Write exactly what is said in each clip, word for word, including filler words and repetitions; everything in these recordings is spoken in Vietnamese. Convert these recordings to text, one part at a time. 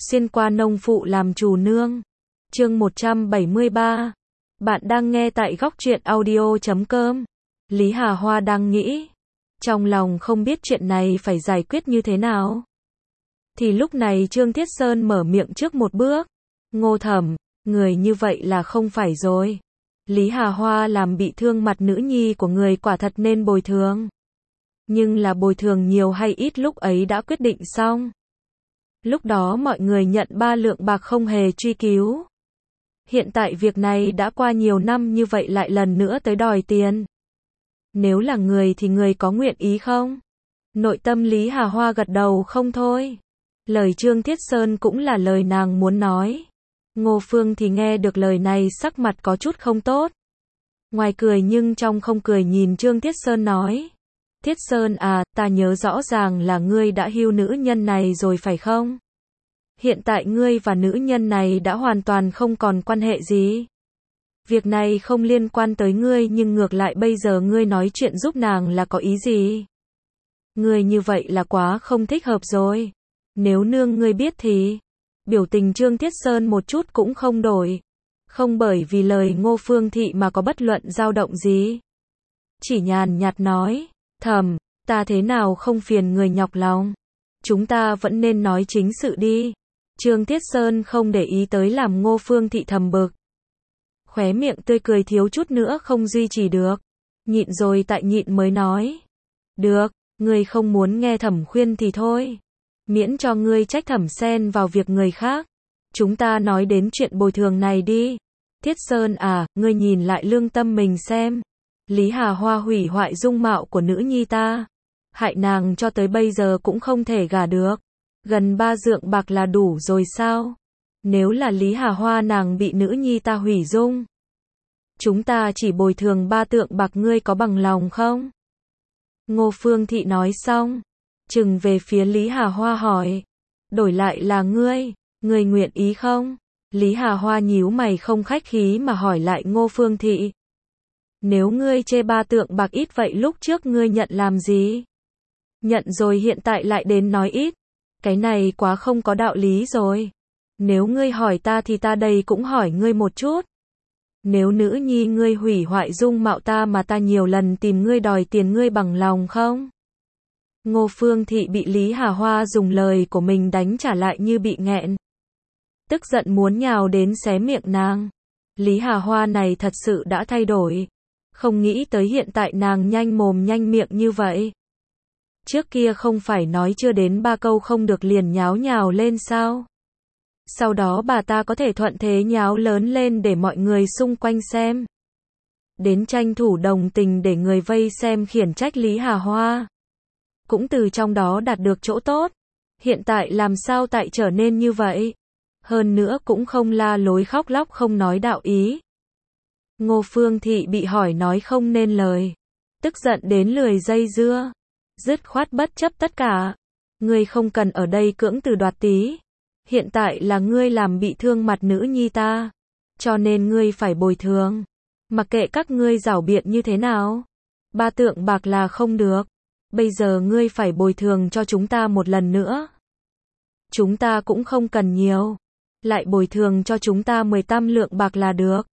xuyên qua nông phụ làm chủ nương. Chương một trăm bảy mươi ba. Bạn đang nghe tại góc truyện audio chấm com. Lý Hà Hoa đang nghĩ, trong lòng không biết chuyện này phải giải quyết như thế nào. Thì lúc này Trương Thiết Sơn mở miệng trước một bước. Ngô Thẩm, người như vậy là không phải rồi. Lý Hà Hoa làm bị thương mặt nữ nhi của người quả thật nên bồi thường. Nhưng là bồi thường nhiều hay ít lúc ấy đã quyết định xong. Lúc đó mọi người nhận ba lượng bạc không hề truy cứu. Hiện tại việc này đã qua nhiều năm như vậy lại lần nữa tới đòi tiền. Nếu là người thì người có nguyện ý không? Nội tâm Lý Hà Hoa gật đầu không thôi. Lời Trương Thiết Sơn cũng là lời nàng muốn nói. Ngô Phương thì nghe được lời này sắc mặt có chút không tốt. Ngoài cười nhưng trong không cười nhìn Trương Thiết Sơn nói. Thiết Sơn à, ta nhớ rõ ràng là ngươi đã hưu nữ nhân này rồi phải không? Hiện tại ngươi và nữ nhân này đã hoàn toàn không còn quan hệ gì. Việc này không liên quan tới ngươi nhưng ngược lại bây giờ ngươi nói chuyện giúp nàng là có ý gì? Ngươi như vậy là quá không thích hợp rồi. Nếu nương ngươi biết thì... Biểu tình Trương Thiết Sơn một chút cũng không đổi. Không bởi vì lời Ngô Phương Thị mà có bất luận dao động gì. Chỉ nhàn nhạt nói, Thẩm, ta thế nào không phiền người nhọc lòng. Chúng ta vẫn nên nói chính sự đi. Trương Thiết Sơn không để ý tới làm Ngô Phương Thị thầm bực. Khóe miệng tươi cười thiếu chút nữa không duy trì được. Nhịn rồi tại nhịn mới nói. Được, ngươi không muốn nghe Thẩm khuyên thì thôi. Miễn cho ngươi trách Thẩm xen vào việc người khác. Chúng ta nói đến chuyện bồi thường này đi. Thiết Sơn à, ngươi nhìn lại lương tâm mình xem. Lý Hà Hoa hủy hoại dung mạo của nữ nhi ta. Hại nàng cho tới bây giờ cũng không thể gả được. Gần ba dượng bạc là đủ rồi sao? Nếu là Lý Hà Hoa nàng bị nữ nhi ta hủy dung. Chúng ta chỉ bồi thường ba tượng bạc ngươi có bằng lòng không? Ngô Phương Thị nói xong. Chừng về phía Lý Hà Hoa hỏi. Đổi lại là ngươi, ngươi nguyện ý không? Lý Hà Hoa nhíu mày không khách khí mà hỏi lại Ngô Phương Thị. Nếu ngươi chê ba tượng bạc ít vậy lúc trước ngươi nhận làm gì? Nhận rồi hiện tại lại đến nói ít. Cái này quá không có đạo lý rồi. Nếu ngươi hỏi ta thì ta đây cũng hỏi ngươi một chút. Nếu nữ nhi ngươi hủy hoại dung mạo ta mà ta nhiều lần tìm ngươi đòi tiền ngươi bằng lòng không? Ngô Phương Thị bị Lý Hà Hoa dùng lời của mình đánh trả lại như bị nghẹn. Tức giận muốn nhào đến xé miệng nàng. Lý Hà Hoa này thật sự đã thay đổi. Không nghĩ tới hiện tại nàng nhanh mồm nhanh miệng như vậy. Trước kia không phải nói chưa đến ba câu không được liền nháo nhào lên sao? Sau đó bà ta có thể thuận thế nháo lớn lên để mọi người xung quanh xem. Đến tranh thủ đồng tình để người vây xem khiển trách Lý Hà Hoa. Cũng từ trong đó đạt được chỗ tốt. Hiện tại làm sao tại trở nên như vậy? Hơn nữa cũng không la lối khóc lóc không nói đạo ý. Ngô Phương Thị bị hỏi nói không nên lời. Tức giận đến lười dây dưa. Dứt khoát bất chấp tất cả. Ngươi không cần ở đây cưỡng từ đoạt tí. Hiện tại là ngươi làm bị thương mặt nữ nhi ta. Cho nên ngươi phải bồi thường. Mặc kệ các ngươi giảo biện như thế nào. Ba tượng bạc là không được. Bây giờ ngươi phải bồi thường cho chúng ta một lần nữa. Chúng ta cũng không cần nhiều. Lại bồi thường cho chúng ta mười lăm lượng bạc là được.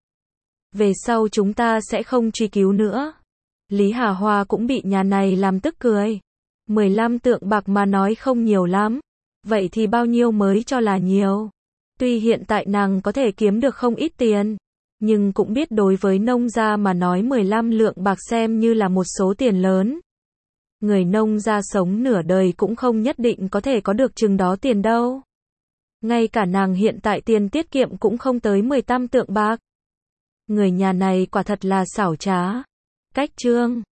Về sau chúng ta sẽ không truy cứu nữa. Lý Hà Hoa cũng bị nhà này làm tức cười. mười lăm tượng bạc mà nói không nhiều lắm. Vậy thì bao nhiêu mới cho là nhiều? Tuy hiện tại nàng có thể kiếm được không ít tiền. Nhưng cũng biết đối với nông gia mà nói mười lăm lượng bạc xem như là một số tiền lớn. Người nông gia sống nửa đời cũng không nhất định có thể có được chừng đó tiền đâu. Ngay cả nàng hiện tại tiền tiết kiệm cũng không tới mười lăm tượng bạc. Người nhà này quả thật là xảo trá. Cách Trương